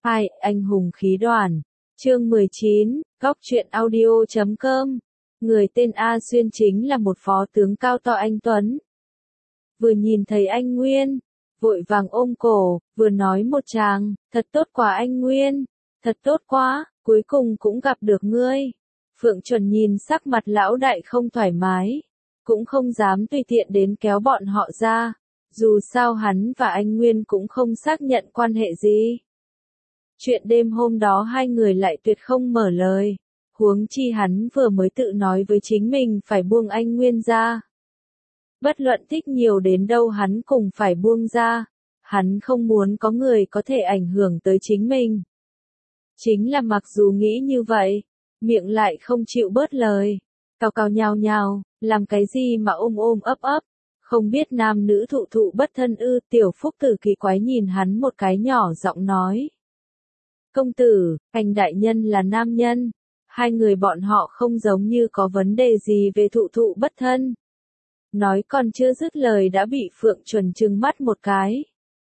Hai, anh hùng khí đoàn. Chương 19, Góc truyện audio.com. Người tên A Xuyên chính là một phó tướng cao to anh tuấn. Vừa nhìn thấy anh Nguyên, vội vàng ôm cổ, vừa nói một tràng, thật tốt quá anh Nguyên, thật tốt quá, cuối cùng cũng gặp được ngươi. Phượng Chuẩn nhìn sắc mặt lão đại không thoải mái, cũng không dám tùy tiện đến kéo bọn họ ra, dù sao hắn và anh Nguyên cũng không xác nhận quan hệ gì. Chuyện đêm hôm đó hai người lại tuyệt không mở lời, huống chi hắn vừa mới tự nói với chính mình phải buông anh Nguyên ra. Bất luận thích nhiều đến đâu hắn cũng phải buông ra, hắn không muốn có người có thể ảnh hưởng tới chính mình. Chính là mặc dù nghĩ như vậy, miệng lại không chịu bớt lời, cào cào nhào nhào, làm cái gì mà ôm ôm ấp ấp, không biết nam nữ thụ thụ bất thân ư. Tiểu Phúc Tử kỳ quái nhìn hắn một cái nhỏ giọng nói. Công tử, anh đại nhân là nam nhân, hai người bọn họ không giống như có vấn đề gì về thụ thụ bất thân. Nói còn chưa dứt lời đã bị Phượng Chuẩn trừng mắt một cái.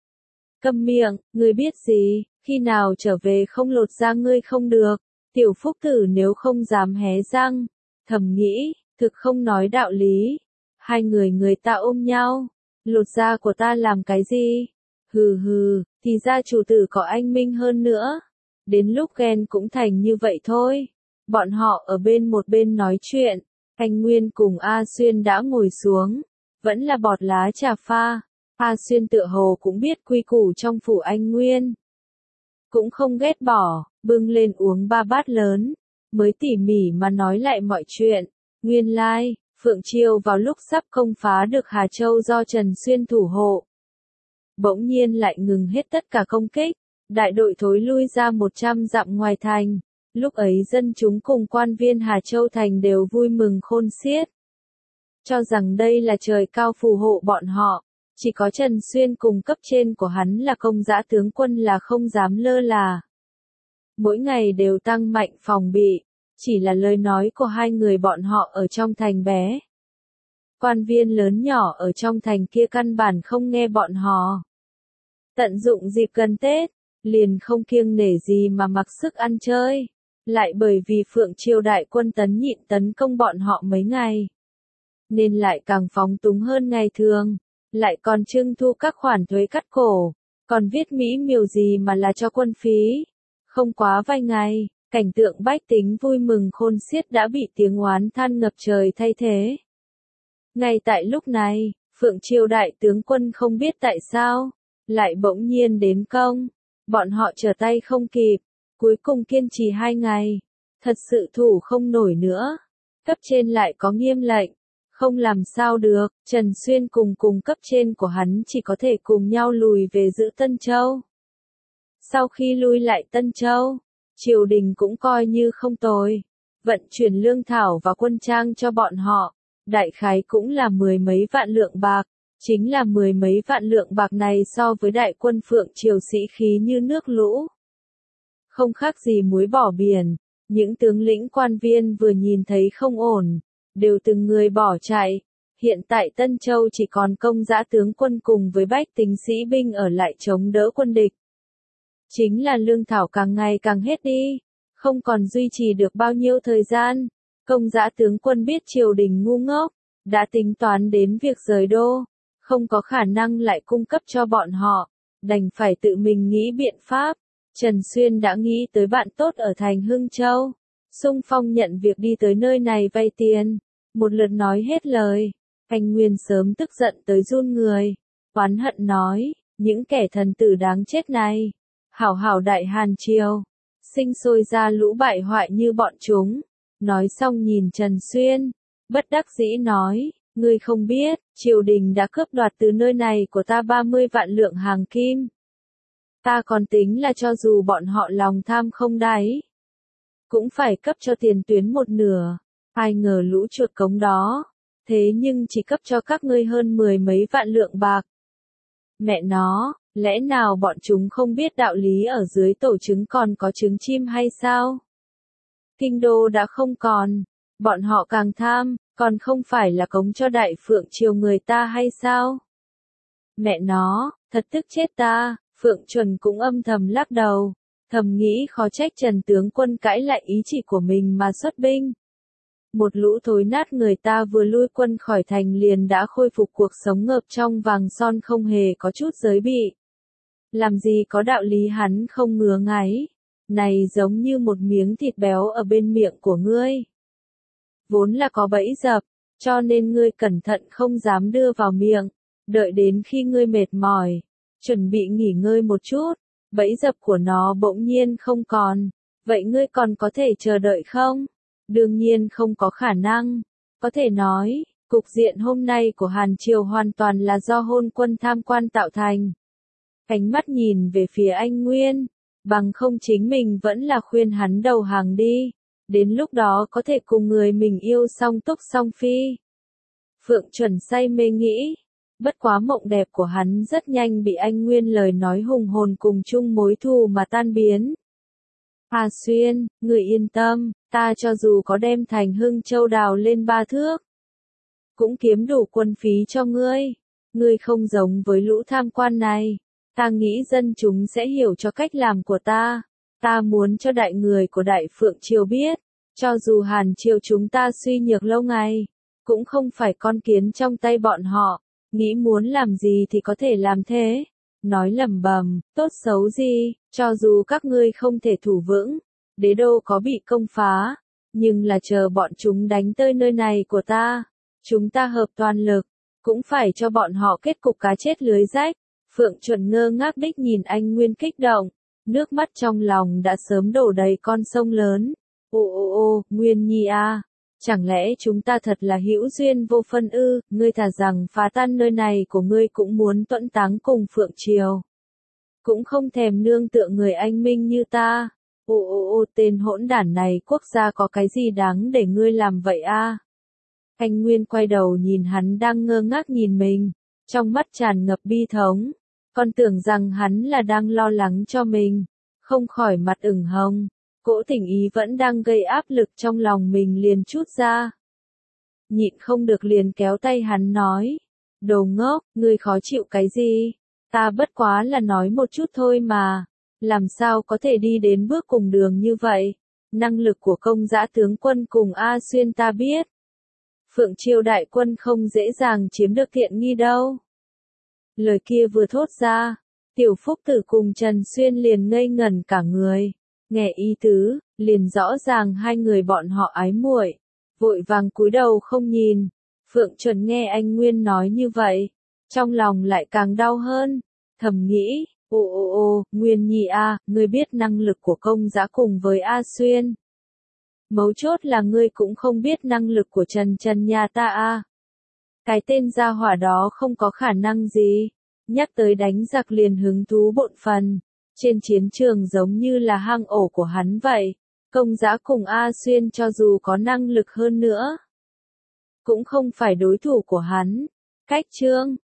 Câm miệng, ngươi biết gì, khi nào trở về không lột da ngươi không được. Tiểu Phúc Tử nếu không dám hé răng, thầm nghĩ, thực không nói đạo lý. Hai người ta ôm nhau, lột da của ta làm cái gì? Hừ hừ, thì ra chủ tử có anh Minh hơn nữa. Đến lúc ghen cũng thành như vậy thôi. Bọn họ ở bên một bên nói chuyện, anh Nguyên cùng A Xuyên đã ngồi xuống, vẫn là bọt lá trà pha. A Xuyên tựa hồ cũng biết quy củ trong phủ anh Nguyên. Cũng không ghét bỏ, bưng lên uống 3 bát lớn, mới tỉ mỉ mà nói lại mọi chuyện. Nguyên lai, Phượng Triều vào lúc sắp công phá được Hà Châu do Trần Xuyên thủ hộ. Bỗng nhiên lại ngừng hết tất cả công kích, đại đội thối lui ra 100 dặm ngoài thành. Lúc ấy dân chúng cùng quan viên Hà Châu thành đều vui mừng khôn xiết. Cho rằng đây là trời cao phù hộ bọn họ, chỉ có Trần Xuyên cùng cấp trên của hắn là Công Dã tướng quân là không dám lơ là. Mỗi ngày đều tăng mạnh phòng bị, chỉ là lời nói của hai người bọn họ ở trong thành bé. Quan viên lớn nhỏ ở trong thành kia căn bản không nghe bọn họ. Tận dụng dịp gần Tết, liền không kiêng nể gì mà mặc sức ăn chơi. Lại bởi vì Phượng Triều đại quân tấn nhịn tấn công bọn họ mấy ngày, nên lại càng phóng túng hơn ngày thường, lại còn trưng thu các khoản thuế cắt cổ, còn viết mỹ miều gì mà là cho quân phí. Không quá vài ngày, cảnh tượng bách tính vui mừng khôn xiết đã bị tiếng oán than ngập trời thay thế. Ngay tại lúc này, Phượng Triều đại tướng quân không biết tại sao, lại bỗng nhiên đến công, bọn họ trở tay không kịp. Cuối cùng kiên trì 2 ngày, thật sự thủ không nổi nữa. Cấp trên lại có nghiêm lệnh, không làm sao được. Trần Xuyên cùng cấp trên của hắn chỉ có thể cùng nhau lùi về giữ Tân Châu. Sau khi lui lại Tân Châu, triều đình cũng coi như không tồi, vận chuyển lương thảo và quân trang cho bọn họ, đại khái cũng là 10 mấy vạn lượng bạc. Chính là 10 mấy vạn lượng bạc này so với đại quân Phượng Triều sĩ khí như nước lũ. Không khác gì muối bỏ biển, những tướng lĩnh quan viên vừa nhìn thấy không ổn, đều từng người bỏ chạy. Hiện tại Tân Châu chỉ còn Công Dã tướng quân cùng với bách tính sĩ binh ở lại chống đỡ quân địch. Chính là lương thảo càng ngày càng hết đi, không còn duy trì được bao nhiêu thời gian. Công Dã tướng quân biết triều đình ngu ngốc, đã tính toán đến việc rời đô, không có khả năng lại cung cấp cho bọn họ, đành phải tự mình nghĩ biện pháp. Trần Xuyên đã nghĩ tới bạn tốt ở thành Hưng Châu, xung phong nhận việc đi tới nơi này vay tiền, một lượt nói hết lời. Anh Nguyên sớm tức giận tới run người, oán hận nói, những kẻ thần tử đáng chết này, hảo hảo đại Hàn Triều, sinh sôi ra lũ bại hoại như bọn chúng. Nói xong nhìn Trần Xuyên, bất đắc dĩ nói, ngươi không biết, triều đình đã cướp đoạt từ nơi này của ta 30 vạn lượng hàng kim. Ta còn tính là cho dù bọn họ lòng tham không đáy, cũng phải cấp cho tiền tuyến một nửa. Ai ngờ lũ chuột cống đó, thế nhưng chỉ cấp cho các ngươi hơn 10 mấy vạn lượng bạc. Mẹ nó, lẽ nào bọn chúng không biết đạo lý ở dưới tổ trứng còn có trứng chim hay sao? Kinh đô đã không còn, bọn họ càng tham, còn không phải là cống cho đại Phượng Triều người ta hay sao? Mẹ nó, thật tức chết ta. Phượng Chuẩn cũng âm thầm lắc đầu, Thầm nghĩ khó trách Trần tướng quân cãi lại ý chỉ của mình mà xuất binh. Một lũ thối nát người ta vừa lui quân khỏi thành liền đã khôi phục cuộc sống ngập trong vàng son không hề có chút giới bị. Làm gì có đạo lý hắn không ngứa ngáy. Này giống như một miếng thịt béo ở bên miệng của ngươi. Vốn là có bẫy dập, cho nên ngươi cẩn thận không dám đưa vào miệng. Đợi đến khi ngươi mệt mỏi, chuẩn bị nghỉ ngơi một chút, bẫy dập của nó bỗng nhiên không còn. Vậy ngươi còn có thể chờ đợi không? Đương nhiên không có khả năng. Có thể nói, cục diện hôm nay của Hàn Triều hoàn toàn là do hôn quân tham quan tạo thành. Ánh mắt nhìn về phía anh Nguyên, bằng không chính mình vẫn là khuyên hắn đầu hàng đi. Đến lúc đó có thể cùng người mình yêu song túc song phi. Phượng Chuẩn say mê nghĩ. Bất quá mộng đẹp của hắn rất nhanh bị anh Nguyên lời nói hùng hồn cùng chung mối thù mà tan biến. Hà Xuyên, người yên tâm, ta cho dù có đem thành Hưng Châu đào lên 3 thước, cũng kiếm đủ quân phí cho ngươi. Ngươi không giống với lũ tham quan này. Ta nghĩ dân chúng sẽ hiểu cho cách làm của ta. Ta muốn cho đại người của Đại Phượng Triều biết, cho dù Hàn Triều chúng ta suy nhược lâu ngày, cũng không phải con kiến trong tay bọn họ. Nghĩ muốn làm gì thì có thể làm thế. Nói lẩm bẩm, tốt xấu gì, cho dù các ngươi không thể thủ vững, đế đô có bị công phá, nhưng là chờ bọn chúng đánh tới nơi này của ta, chúng ta hợp toàn lực, cũng phải cho bọn họ kết cục cá chết lưới rách. Phượng Chuẩn ngơ ngác đích nhìn anh Nguyên kích động, nước mắt trong lòng đã sớm đổ đầy con sông lớn. Ô, Nguyên Nhi à, chẳng lẽ chúng ta thật là hữu duyên vô phân ư? Ngươi thà rằng phá tan nơi này của ngươi cũng muốn tuẫn táng cùng Phượng Triều. Cũng không thèm nương tựa người anh minh như ta. Ô, tên hỗn đản này quốc gia có cái gì đáng để ngươi làm vậy a? Anh Nguyên quay đầu nhìn hắn đang ngơ ngác nhìn mình, trong mắt tràn ngập bi thống. Con tưởng rằng hắn là đang lo lắng cho mình, không khỏi mặt ửng hồng. Cỗ tình ý vẫn đang gây áp lực trong lòng mình liền trút ra. Nhịn không được liền kéo tay hắn nói. Đồ ngốc, ngươi khó chịu cái gì? Ta bất quá là nói một chút thôi mà. Làm sao có thể đi đến bước cùng đường như vậy? Năng lực của công dã tướng quân cùng A Xuyên ta biết. Phượng Triều đại quân không dễ dàng chiếm được tiện nghi đâu. Lời kia vừa thốt ra, Tiểu Phúc Tử cùng Trần Xuyên liền ngây ngẩn cả người. Nghe ý tứ, liền rõ ràng hai người bọn họ ái muội, vội vàng cúi đầu không nhìn. Phượng Chuẩn nghe anh Nguyên nói như vậy, trong lòng lại càng đau hơn, thầm nghĩ, ô, Nguyên Nhi a, ngươi biết năng lực của công dã cùng với A Xuyên. Mấu chốt là ngươi cũng không biết năng lực của Trần nhà ta a. Cái tên gia hỏa đó không có khả năng gì, nhắc tới đánh giặc liền hứng thú bội phần. Trên chiến trường giống như là hang ổ của hắn vậy. Công dã cùng A Xuyên cho dù có năng lực hơn nữa, cũng không phải đối thủ của hắn. Cách chương